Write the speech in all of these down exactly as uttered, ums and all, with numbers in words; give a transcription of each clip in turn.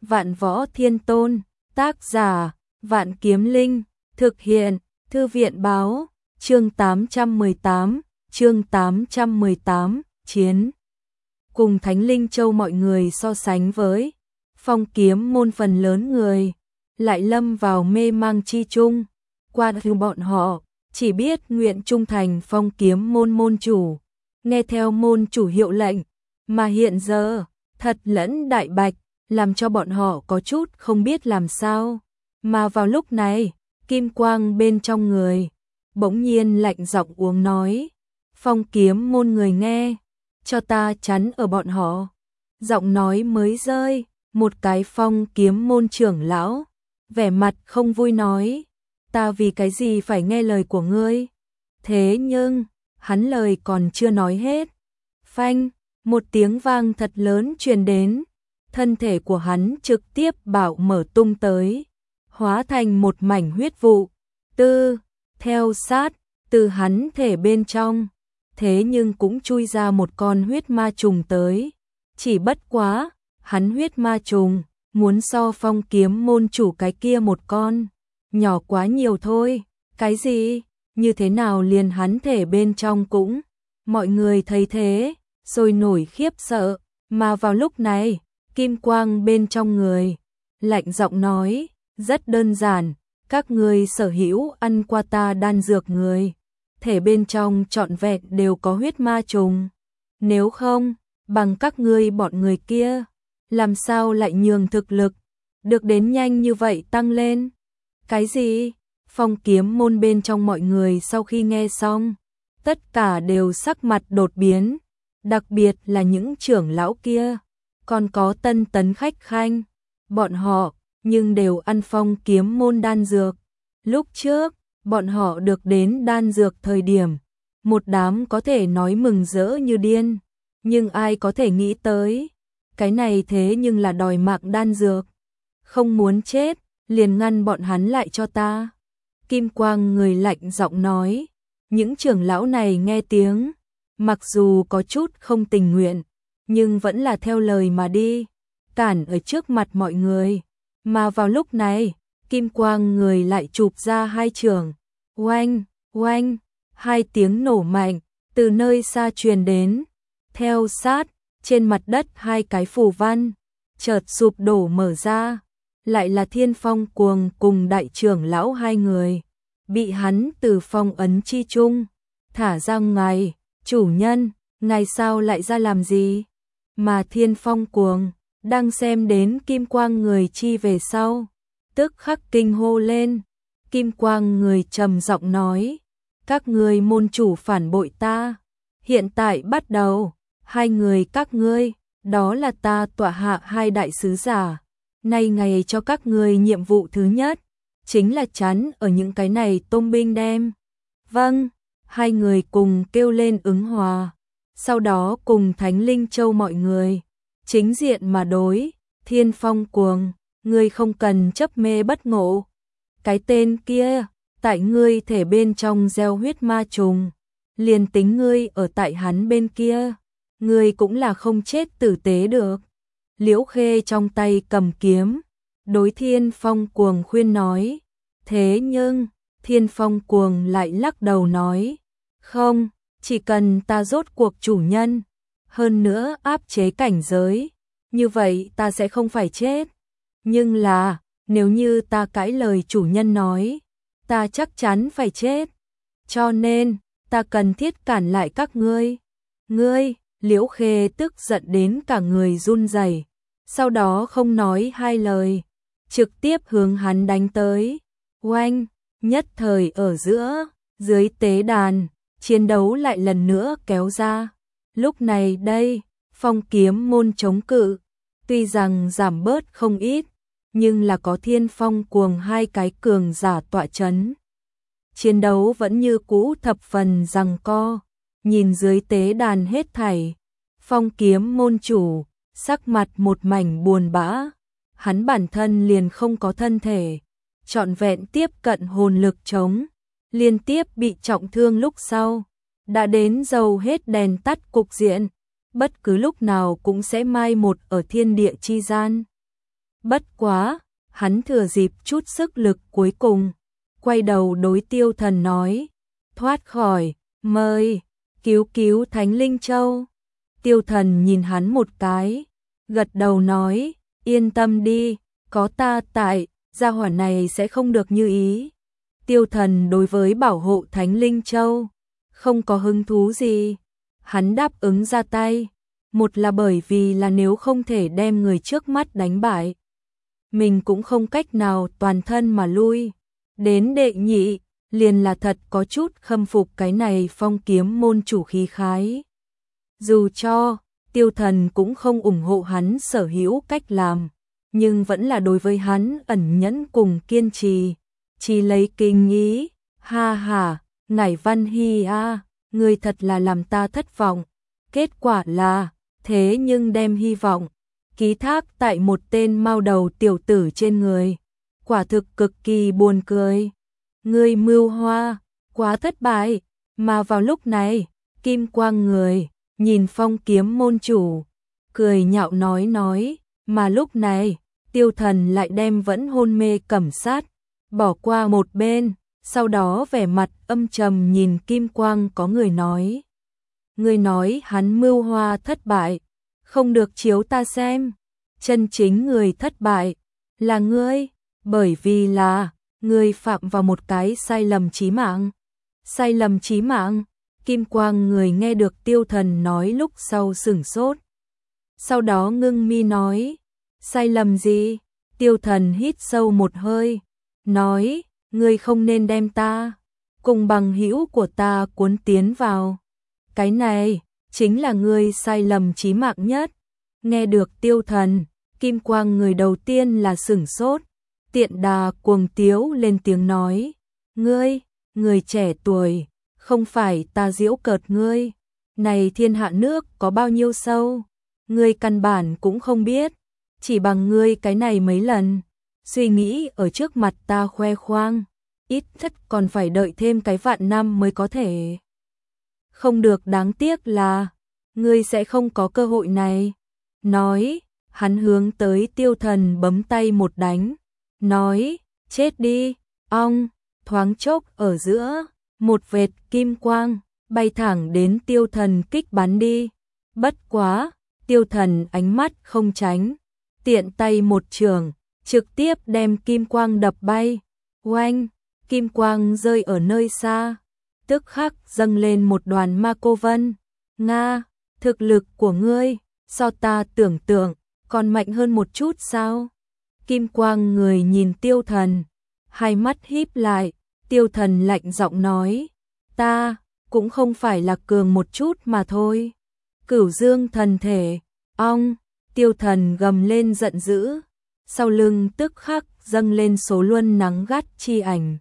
Vạn Võ Thiên Tôn, tác giả, Vạn Kiếm Linh, thực hiện, Thư viện báo, chương tám trăm mười tám, chương tám trăm mười tám, chiến. Cùng Thánh Linh Châu mọi người so sánh với Phong Kiếm môn phần lớn người, lại lâm vào mê mang chi chung, qua từ bọn họ, chỉ biết nguyện trung thành Phong Kiếm môn môn chủ, nghe theo môn chủ hiệu lệnh, mà hiện giờ, thật lẫn đại bạch, làm cho bọn họ có chút không biết làm sao. Mà vào lúc này, kim quang bên trong người, bỗng nhiên lạnh giọng uống nói, Phong Kiếm môn người nghe, cho ta chắn ở bọn họ. Giọng nói mới rơi, một cái Phong Kiếm môn trưởng lão, vẻ mặt không vui nói, ta vì cái gì phải nghe lời của ngươi? Thế nhưng, hắn lời còn chưa nói hết. Phanh, một tiếng vang thật lớn truyền đến, thân thể của hắn trực tiếp bạo mở tung tới, hóa thành một mảnh huyết vụ. Tư, theo sát, từ hắn thể bên trong, thế nhưng cũng chui ra một con huyết ma trùng tới. Chỉ bất quá, hắn huyết ma trùng, muốn so Phong Kiếm môn chủ cái kia một con, nhỏ quá nhiều thôi. Cái gì? Như thế nào liền hắn thể bên trong cũng? Mọi người thấy thế, rồi nổi khiếp sợ, mà vào lúc này, kim quang bên trong người, lạnh giọng nói, rất đơn giản, các người sở hữu ăn qua ta đan dược người, thể bên trong trọn vẹn đều có huyết ma trùng. Nếu không, bằng các ngươi bọn người kia, làm sao lại nhường thực lực, được đến nhanh như vậy tăng lên? Cái gì? Phong Kiếm môn bên trong mọi người sau khi nghe xong, tất cả đều sắc mặt đột biến, đặc biệt là những trưởng lão kia, còn có tân tấn khách khanh, bọn họ, nhưng đều ăn Phong Kiếm môn đan dược. Lúc trước, bọn họ được đến đan dược thời điểm, một đám có thể nói mừng rỡ như điên, nhưng ai có thể nghĩ tới, cái này thế nhưng là đòi mạng đan dược. Không muốn chết, liền ngăn bọn hắn lại cho ta. Kim quang người lạnh giọng nói, những trưởng lão này nghe tiếng, mặc dù có chút không tình nguyện, nhưng vẫn là theo lời mà đi, cản ở trước mặt mọi người. Mà vào lúc này, kim quang người lại chụp ra hai trường, oanh, oanh, hai tiếng nổ mạnh, từ nơi xa truyền đến, theo sát, trên mặt đất hai cái phù văn, chợt sụp đổ mở ra, lại là Thiên Phong Cuồng cùng đại trưởng lão hai người, bị hắn từ phong ấn chi chung, thả ra ngoài, chủ nhân, ngài sao lại ra làm gì? Mà Thiên Phong Cuồng, đang xem đến kim quang người chi về sau, tức khắc kinh hô lên. Kim quang người trầm giọng nói, các ngươi môn chủ phản bội ta, hiện tại bắt đầu, hai người các ngươi, đó là ta tọa hạ hai đại sứ giả, nay ngày cho các ngươi nhiệm vụ thứ nhất, chính là chắn ở những cái này tôm binh đem. Vâng, hai người cùng kêu lên ứng hòa, sau đó cùng Thánh Linh Châu mọi người, chính diện mà đối. Thiên Phong Cuồng, ngươi không cần chấp mê bất ngộ, cái tên kia, tại ngươi thể bên trong gieo huyết ma trùng, liền tính ngươi ở tại hắn bên kia, ngươi cũng là không chết tử tế được. Liễu Khê trong tay cầm kiếm, đối Thiên Phong Cuồng khuyên nói, thế nhưng, Thiên Phong Cuồng lại lắc đầu nói, không, chỉ cần ta rốt cuộc chủ nhân, hơn nữa áp chế cảnh giới, như vậy ta sẽ không phải chết. Nhưng là, nếu như ta cãi lời chủ nhân nói, ta chắc chắn phải chết. Cho nên, ta cần thiết cản lại các ngươi. Ngươi, Liễu Khê tức giận đến cả người run rẩy, sau đó không nói hai lời, trực tiếp hướng hắn đánh tới. Oanh, nhất thời ở giữa, dưới tế đàn, chiến đấu lại lần nữa kéo ra. Lúc này đây, Phong Kiếm môn chống cự, tuy rằng giảm bớt không ít, nhưng là có Thiên Phong Cuồng hai cái cường giả tọa chấn. Chiến đấu vẫn như cũ thập phần giằng co, nhìn dưới tế đàn hết thảy, Phong Kiếm môn chủ, sắc mặt một mảnh buồn bã, hắn bản thân liền không có thân thể, trọn vẹn tiếp cận hồn lực chống, liên tiếp bị trọng thương lúc sau, đã đến dầu hết đèn tắt cục diện, bất cứ lúc nào cũng sẽ mai một ở thiên địa chi gian. Bất quá, hắn thừa dịp chút sức lực cuối cùng, quay đầu đối Tiêu Thần nói, thoát khỏi, mời, cứu cứu Thánh Linh Châu. Tiêu Thần nhìn hắn một cái, gật đầu nói, yên tâm đi, có ta tại, gia hỏa này sẽ không được như ý. Tiêu Thần đối với bảo hộ Thánh Linh Châu không có hứng thú gì, hắn đáp ứng ra tay, một là bởi vì là nếu không thể đem người trước mắt đánh bại, mình cũng không cách nào toàn thân mà lui. Đến đệ nhị, liền là thật có chút khâm phục cái này Phong Kiếm môn chủ khí khái. Dù cho Tiêu Thần cũng không ủng hộ hắn sở hữu cách làm, nhưng vẫn là đối với hắn ẩn nhẫn cùng kiên trì, chỉ lấy kinh ý, ha ha, Ngải Văn Hy a, ngươi thật là làm ta thất vọng. Kết quả là, thế nhưng đem hy vọng ký thác tại một tên mao đầu tiểu tử trên người, quả thực cực kỳ buồn cười. Ngươi mưu hoa, quá thất bại. Mà vào lúc này, Kim Quang người nhìn Phong Kiếm môn chủ, cười nhạo nói nói, mà lúc này, Tiêu Thần lại đem vẫn hôn mê Cẩm Sát bỏ qua một bên, sau đó vẻ mặt âm trầm nhìn Kim Quang có người nói. Ngươi nói hắn mưu hoa thất bại, không được chiếu ta xem, chân chính người thất bại là ngươi, bởi vì là ngươi phạm vào một cái sai lầm chí mạng. Sai lầm chí mạng? Kim Quang người nghe được Tiêu Thần nói lúc sau sửng sốt. Sau đó ngưng mi nói, sai lầm gì? Tiêu Thần hít sâu một hơi, nói, ngươi không nên đem ta cùng bằng hữu của ta cuốn tiến vào. Cái này chính là ngươi sai lầm chí mạng nhất. Nghe được Tiêu Thần, Kim Quang người đầu tiên là sửng sốt, tiện đà cuồng tiếu lên tiếng nói, ngươi, người trẻ tuổi, không phải ta giễu cợt ngươi, này thiên hạ nước có bao nhiêu sâu, ngươi căn bản cũng không biết, chỉ bằng ngươi cái này mấy lần, suy nghĩ ở trước mặt ta khoe khoang, ít nhất còn phải đợi thêm cái vạn năm mới có thể. Không được, đáng tiếc là, ngươi sẽ không có cơ hội này. Nói, hắn hướng tới Tiêu Thần bấm tay một đánh, nói, chết đi, ong, thoáng chốc ở giữa, một vệt kim quang, bay thẳng đến Tiêu Thần kích bắn đi. Bất quá, Tiêu Thần ánh mắt không tránh, tiện tay một trường, trực tiếp đem kim quang đập bay. Oanh, kim quang rơi ở nơi xa, tức khắc dâng lên một đoàn ma cô vân. Nga, thực lực của ngươi, so ta tưởng tượng, còn mạnh hơn một chút sao? Kim Quang người nhìn Tiêu Thần, hai mắt híp lại, Tiêu Thần lạnh giọng nói, ta cũng không phải là cường một chút mà thôi. Cửu Dương thần thể, ong, Tiêu Thần gầm lên giận dữ, sau lưng tức khắc dâng lên số luân nắng gắt chi ảnh,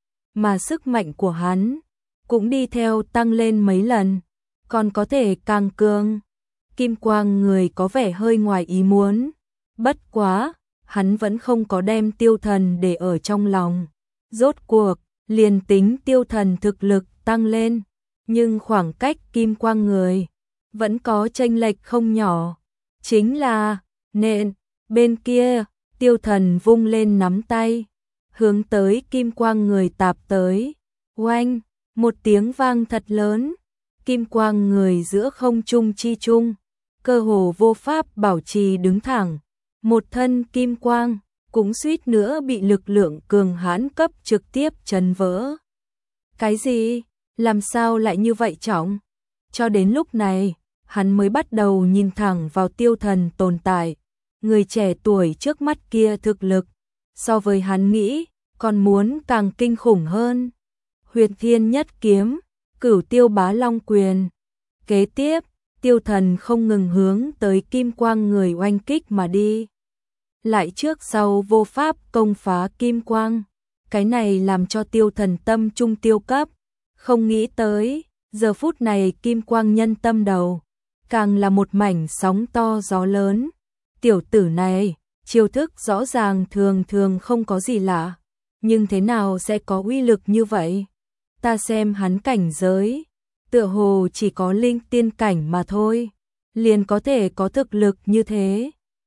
mà sức mạnh của hắn cũng đi theo tăng lên mấy lần, còn có thể càng cường. Kim Quang người có vẻ hơi ngoài ý muốn, bất quá, hắn vẫn không có đem Tiêu Thần để ở trong lòng. Rốt cuộc, liền tính Tiêu Thần thực lực tăng lên, nhưng khoảng cách Kim Quang người vẫn có chênh lệch không nhỏ. Chính là, nện, bên kia, Tiêu Thần vung lên nắm tay, hướng tới Kim Quang người tạp tới. Oanh, một tiếng vang thật lớn, Kim Quang người giữa không trung chi trung, cơ hồ vô pháp bảo trì đứng thẳng, một thân kim quang cũng suýt nữa bị lực lượng cường hãn cấp trực tiếp chấn vỡ. Cái gì? Làm sao lại như vậy trọng? Cho đến lúc này, hắn mới bắt đầu nhìn thẳng vào Tiêu Thần tồn tại, người trẻ tuổi trước mắt kia thực lực, so với hắn nghĩ, còn muốn càng kinh khủng hơn. Huyệt Thiên Nhất Kiếm, Cửu Tiêu Bá Long Quyền. Kế tiếp, Tiêu Thần không ngừng hướng tới Kim Quang người oanh kích mà đi. Lại trước sau vô pháp công phá Kim Quang. Cái này làm cho Tiêu Thần tâm trung tiêu cấp. Không nghĩ tới, giờ phút này Kim Quang nhân tâm đầu, càng là một mảnh sóng to gió lớn. Tiểu tử này, chiêu thức rõ ràng thường thường không có gì lạ, nhưng thế nào sẽ có uy lực như vậy? Ta xem hắn cảnh giới, tựa hồ chỉ có linh tiên cảnh mà thôi, liền có thể có thực lực như thế.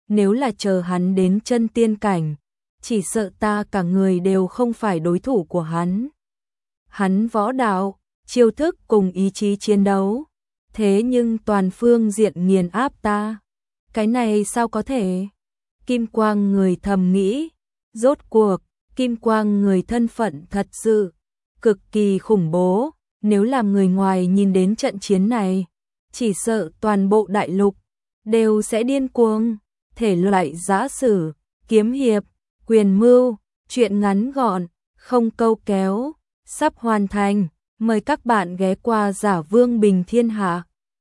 nếu là chờ hắn đến chân tiên cảnh, chỉ sợ ta cả người đều không phải đối thủ của hắn. Hắn võ đạo, chiêu thức cùng ý chí chiến đấu, thế nhưng toàn phương diện nghiền áp ta. Cái này sao có thể? Kim Quang người thầm nghĩ, rốt cuộc, Kim Quang người thân phận thật sự cực kỳ khủng bố, nếu làm người ngoài nhìn đến trận chiến này, chỉ sợ toàn bộ đại lục đều sẽ điên cuồng. Thể loại giã sử, kiếm hiệp, quyền mưu, truyện ngắn gọn, không câu kéo, sắp hoàn thành, mời các bạn ghé qua Giả Vương Bình Thiên Hạ.